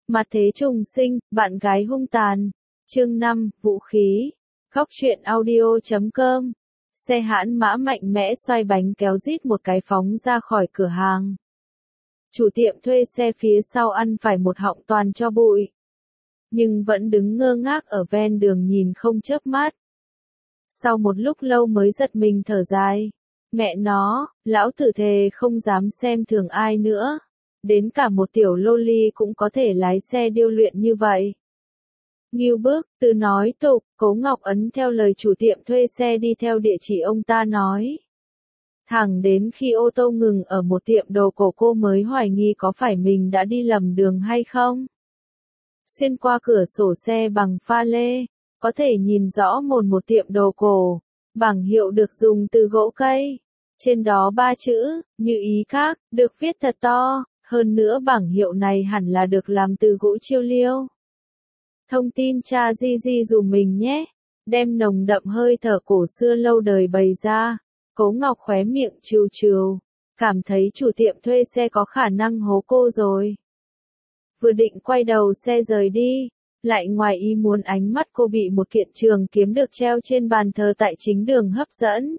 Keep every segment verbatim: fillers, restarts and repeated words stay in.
Mặt thế trùng sinh, bạn gái hung tàn. Chương năm, vũ khí. Góc truyện audio chấm com. Xe hãn mã mạnh mẽ xoay bánh kéo rít một cái phóng ra khỏi cửa hàng. Chủ tiệm thuê xe phía sau ăn phải một họng toàn cho bụi. Nhưng vẫn đứng ngơ ngác ở ven đường nhìn không chớp mắt. Sau một lúc lâu mới giật mình thở dài. Mẹ nó, lão tử thề không dám xem thường ai nữa. Đến cả một tiểu loli cũng có thể lái xe điêu luyện như vậy. Ngưu bức, từ nói tục, Cố Ngọc ấn theo lời chủ tiệm thuê xe đi theo địa chỉ ông ta nói. Thẳng đến khi ô tô ngừng ở một tiệm đồ cổ cô mới hoài nghi có phải mình đã đi lầm đường hay không. Xuyên qua cửa sổ xe bằng pha lê, có thể nhìn rõ một một tiệm đồ cổ, bảng hiệu được dùng từ gỗ cây. Trên đó ba chữ, như ý các, được viết thật to, hơn nữa bảng hiệu này hẳn là được làm từ gỗ chiêu liêu. Thông tin cha di di dùm mình nhé, đem nồng đậm hơi thở cổ xưa lâu đời bày ra. Cố Ngọc khóe miệng trừ trừ, cảm thấy chủ tiệm thuê xe có khả năng hố cô rồi. Vừa định quay đầu xe rời đi, lại ngoài ý muốn ánh mắt cô bị một kiện trường kiếm được treo trên bàn thờ tại chính đường hấp dẫn.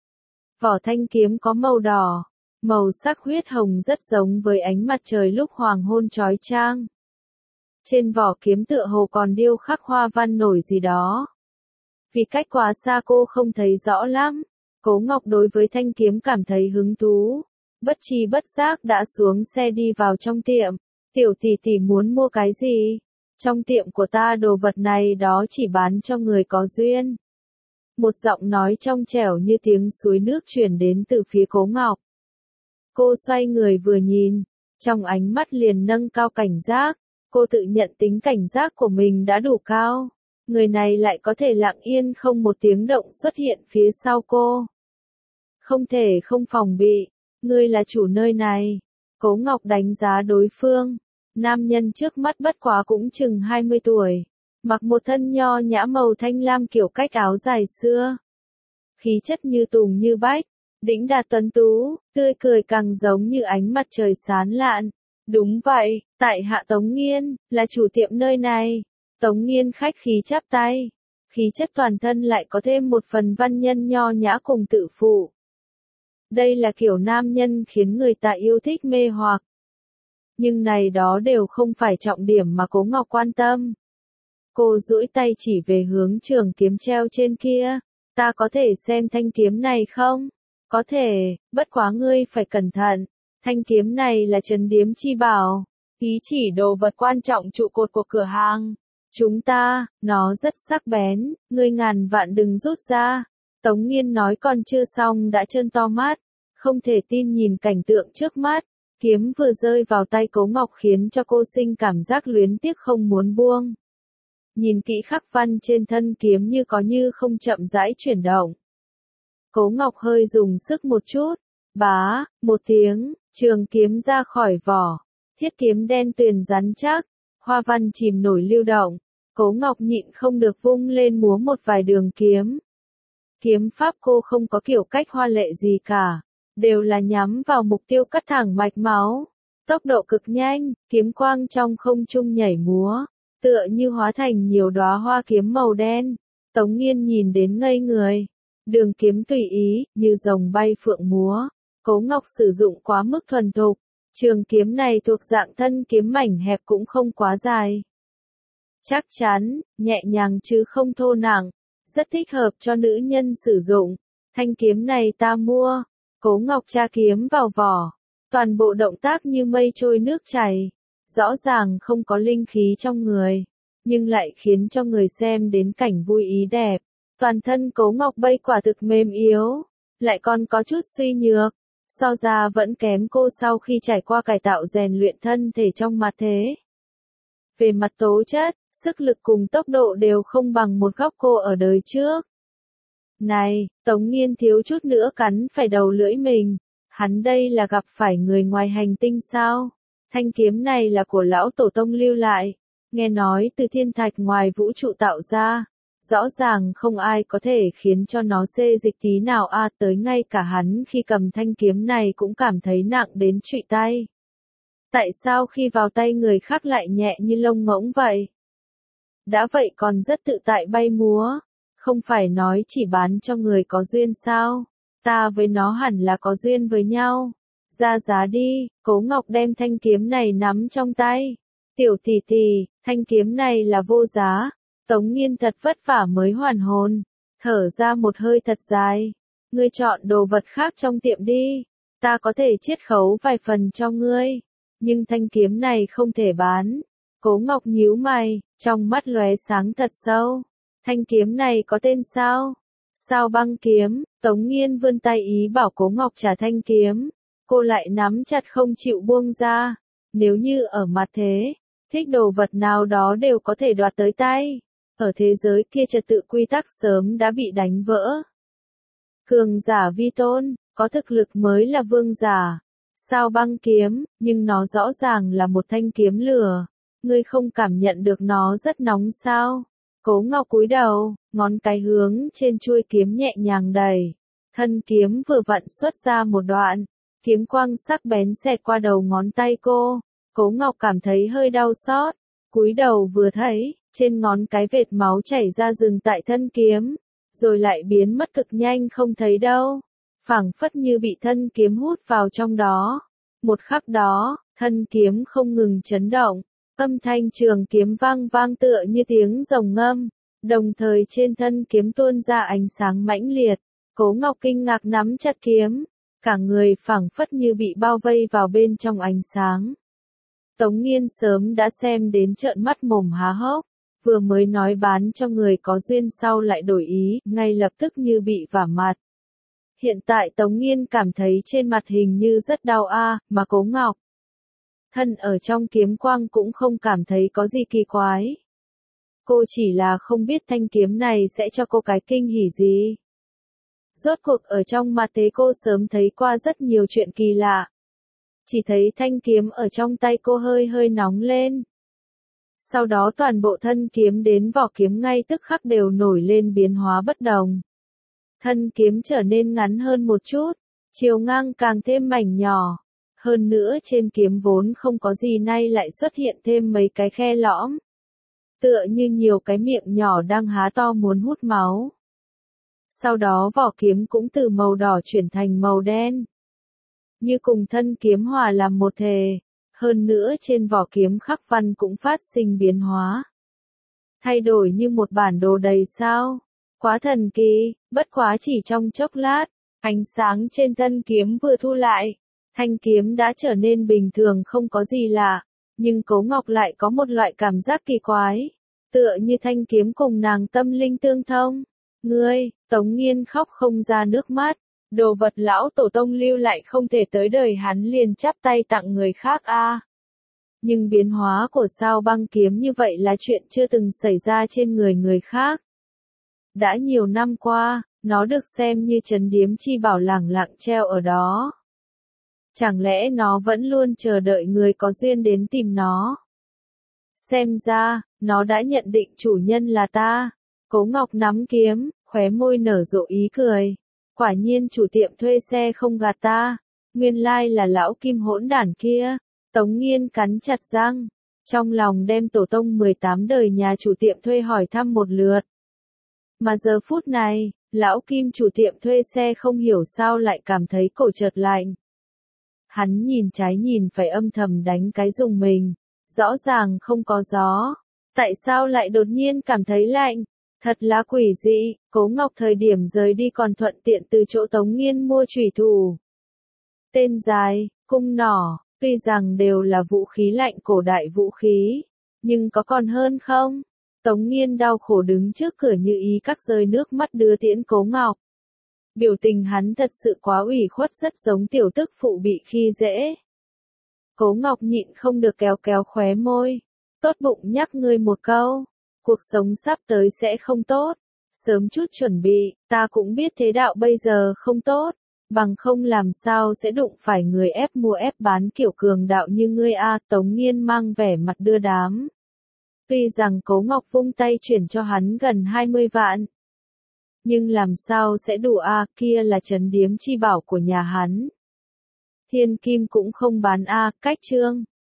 Vỏ thanh kiếm có màu đỏ, màu sắc huyết hồng rất giống với ánh mặt trời lúc hoàng hôn chói chang. Trên vỏ kiếm tựa hồ còn điêu khắc hoa văn nổi gì đó. Vì cách quá xa cô không thấy rõ lắm, Cố Ngọc đối với thanh kiếm cảm thấy hứng thú. Bất tri bất giác đã xuống xe đi vào trong tiệm. Tiểu tỷ tỷ muốn mua cái gì? Trong tiệm của ta đồ vật này đó chỉ bán cho người có duyên. Một giọng nói trong trẻo như tiếng suối nước truyền đến từ phía Cố Ngọc. Cô xoay người vừa nhìn, trong ánh mắt liền nâng cao cảnh giác. Cô tự nhận tính cảnh giác của mình đã đủ cao. Người này lại có thể lặng yên không một tiếng động xuất hiện phía sau cô. Không thể không phòng bị, ngươi là chủ nơi này. Cố Ngọc đánh giá đối phương. Nam nhân trước mắt bất quá cũng chừng hai mươi tuổi. Mặc một thân nho nhã màu thanh lam kiểu cách áo dài xưa. Khí chất như tùng như bách, đĩnh đạt tuấn tú, tươi cười càng giống như ánh mặt trời sáng lạn. Đúng vậy, tại hạ Tống Nghiên, là chủ tiệm nơi này. Tống Nghiên khách khí chắp tay. Khí chất toàn thân lại có thêm một phần văn nhân nho nhã cùng tự phụ. Đây là kiểu nam nhân khiến người ta yêu thích mê hoặc. Nhưng này đó đều không phải trọng điểm mà Cố Ngọc quan tâm. Cô duỗi tay chỉ về hướng trường kiếm treo trên kia. Ta có thể xem thanh kiếm này không? Có thể, bất quá ngươi phải cẩn thận. Thanh kiếm này là trấn điếm chi bảo. Ý chỉ đồ vật quan trọng trụ cột của cửa hàng. Chúng ta, nó rất sắc bén, ngươi ngàn vạn đừng rút ra. Tống Nghiên nói còn chưa xong đã trợn to mắt. Không thể tin nhìn cảnh tượng trước mắt. Kiếm vừa rơi vào tay Cố Ngọc khiến cho cô sinh cảm giác luyến tiếc không muốn buông. Nhìn kỹ khắc văn trên thân kiếm như có như không chậm rãi chuyển động. Cố Ngọc hơi dùng sức một chút. Bá, một tiếng, trường kiếm ra khỏi vỏ. Thiết kiếm đen tuyền rắn chắc. Hoa văn chìm nổi lưu động. Cố Ngọc nhịn không được vung lên múa một vài đường kiếm. Kiếm pháp cô không có kiểu cách hoa lệ gì cả. Đều là nhắm vào mục tiêu cắt thẳng mạch máu. Tốc độ cực nhanh, kiếm quang trong không trung nhảy múa. Tựa như hóa thành nhiều đóa hoa kiếm màu đen. Tống Nghiên nhìn đến ngây người. Đường kiếm tùy ý, như rồng bay phượng múa. Cố Ngọc sử dụng quá mức thuần thục. Trường kiếm này thuộc dạng thân kiếm mảnh hẹp cũng không quá dài. Chắc chắn, nhẹ nhàng chứ không thô nặng. Rất thích hợp cho nữ nhân sử dụng. Thanh kiếm này ta mua. Cố Ngọc tra kiếm vào vỏ. Toàn bộ động tác như mây trôi nước chảy. Rõ ràng không có linh khí trong người. Nhưng lại khiến cho người xem đến cảnh vui ý đẹp. Toàn thân Cố Ngọc bây quả thực mềm yếu. Lại còn có chút suy nhược. So ra vẫn kém cô sau khi trải qua cải tạo rèn luyện thân thể trong mặt thế. Về mặt tố chất, sức lực cùng tốc độ đều không bằng một góc cô ở đời trước. Này, Tống Nghiên thiếu chút nữa cắn phải đầu lưỡi mình. Hắn đây là gặp phải người ngoài hành tinh sao? Thanh kiếm này là của lão tổ tông lưu lại. Nghe nói từ thiên thạch ngoài vũ trụ tạo ra. Rõ ràng không ai có thể khiến cho nó xê dịch tí nào a à, tới ngay cả hắn khi cầm thanh kiếm này cũng cảm thấy nặng đến trụy tay. Tại sao khi vào tay người khác lại nhẹ như lông ngỗng vậy? Đã vậy còn rất tự tại bay múa, không phải nói chỉ bán cho người có duyên sao? Ta với nó hẳn là có duyên với nhau. Ra giá đi, Cố Ngọc đem thanh kiếm này nắm trong tay. Tiểu tỷ tỷ, thanh kiếm này là vô giá. Tống Nghiên thật vất vả mới hoàn hồn, thở ra một hơi thật dài. Ngươi chọn đồ vật khác trong tiệm đi, ta có thể chiết khấu vài phần cho ngươi, nhưng thanh kiếm này không thể bán. Cố Ngọc nhíu mày, trong mắt lóe sáng thật sâu. Thanh kiếm này có tên sao? Sao Băng kiếm. Tống Nghiên vươn tay ý bảo Cố Ngọc trả thanh kiếm. Cô lại nắm chặt không chịu buông ra. Nếu như ở mặt thế, thích đồ vật nào đó đều có thể đoạt tới tay. Ở thế giới kia trật tự quy tắc sớm đã bị đánh vỡ. Cường giả vi tôn, có thực lực mới là vương giả. Sao Băng kiếm, nhưng nó rõ ràng là một thanh kiếm lửa. Ngươi không cảm nhận được nó rất nóng sao? Cố Ngọc cúi đầu, ngón cái hướng trên chuôi kiếm nhẹ nhàng đẩy. Thân kiếm vừa vặn xuất ra một đoạn, kiếm quang sắc bén xẹt qua đầu ngón tay cô. Cố Ngọc cảm thấy hơi đau xót, cúi đầu vừa thấy, trên ngón cái vệt máu chảy ra dừng tại thân kiếm, rồi lại biến mất cực nhanh không thấy đâu, phảng phất như bị thân kiếm hút vào trong đó. Một khắc đó, thân kiếm không ngừng chấn động, âm thanh trường kiếm vang vang tựa như tiếng rồng ngâm, đồng thời trên thân kiếm tuôn ra ánh sáng mãnh liệt. Cố Ngọc kinh ngạc nắm chặt kiếm, cả người phảng phất như bị bao vây vào bên trong ánh sáng. Tống Nghiên sớm đã xem đến trợn mắt mồm há hốc, vừa mới nói bán cho người có duyên sau lại đổi ý, ngay lập tức như bị vả mặt. Hiện tại Tống Nghiên cảm thấy trên mặt hình như rất đau a, mà Cố Ngọc thân ở trong kiếm quang cũng không cảm thấy có gì kỳ quái. Cô chỉ là không biết thanh kiếm này sẽ cho cô cái kinh hỉ gì. Rốt cuộc ở trong mặt thế cô sớm thấy qua rất nhiều chuyện kỳ lạ. Chỉ thấy thanh kiếm ở trong tay cô hơi hơi nóng lên. Sau đó toàn bộ thân kiếm đến vỏ kiếm ngay tức khắc đều nổi lên biến hóa bất đồng. Thân kiếm trở nên ngắn hơn một chút, chiều ngang càng thêm mảnh nhỏ. Hơn nữa trên kiếm vốn không có gì nay lại xuất hiện thêm mấy cái khe lõm. Tựa như nhiều cái miệng nhỏ đang há to muốn hút máu. Sau đó vỏ kiếm cũng từ màu đỏ chuyển thành màu đen. Như cùng thân kiếm hòa làm một thể. Hơn nữa trên vỏ kiếm khắc văn cũng phát sinh biến hóa. Thay đổi như một bản đồ đầy sao. Quá thần kỳ, bất quá chỉ trong chốc lát, ánh sáng trên thân kiếm vừa thu lại. Thanh kiếm đã trở nên bình thường không có gì lạ, nhưng Cố Ngọc lại có một loại cảm giác kỳ quái, tựa như thanh kiếm cùng nàng tâm linh tương thông. Ngươi, Tống Nghiên khóc không ra nước mắt, đồ vật lão tổ tông lưu lại không thể tới đời hắn liền chắp tay tặng người khác a. À. Nhưng biến hóa của Sao Băng kiếm như vậy là chuyện chưa từng xảy ra trên người người khác. Đã nhiều năm qua, nó được xem như trấn điếm chi bảo lẳng lặng treo ở đó. Chẳng lẽ nó vẫn luôn chờ đợi người có duyên đến tìm nó? Xem ra, nó đã nhận định chủ nhân là ta. Cố Ngọc nắm kiếm, khóe môi nở rộ ý cười. Quả nhiên chủ tiệm thuê xe không gạt ta. Nguyên lai là lão kim hỗn đản kia. Tống Nghiên cắn chặt răng. Trong lòng đem tổ tông mười tám đời nhà chủ tiệm thuê hỏi thăm một lượt. Mà giờ phút này, lão kim chủ tiệm thuê xe không hiểu sao lại cảm thấy cổ chợt lạnh. Hắn nhìn trái nhìn phải âm thầm đánh cái rùng mình. Rõ ràng không có gió. Tại sao lại đột nhiên cảm thấy lạnh? Thật là quỷ dị. Cố Ngọc thời điểm rời đi còn thuận tiện từ chỗ Tống Nghiên mua chủy thủ. Tên dài, cung nỏ, tuy rằng đều là vũ khí lạnh cổ đại vũ khí. Nhưng có còn hơn không? Tống Nghiên đau khổ đứng trước cửa như ý các rơi nước mắt đưa tiễn Cố Ngọc. Biểu tình hắn thật sự quá ủy khuất rất giống tiểu tức phụ bị khi dễ. Cố Ngọc nhịn không được kéo kéo khóe môi. Tốt bụng nhắc ngươi một câu. Cuộc sống sắp tới sẽ không tốt. Sớm chút chuẩn bị, ta cũng biết thế đạo bây giờ không tốt. Bằng không làm sao sẽ đụng phải người ép mua ép bán kiểu cường đạo như ngươi a. Tống Nghiên mang vẻ mặt đưa đám. Tuy rằng Cố Ngọc vung tay chuyển cho hắn gần hai mươi vạn. Nhưng làm sao sẽ đủ a, kia là trấn điếm chi bảo của nhà hắn. Thiên kim cũng không bán a, cách trương.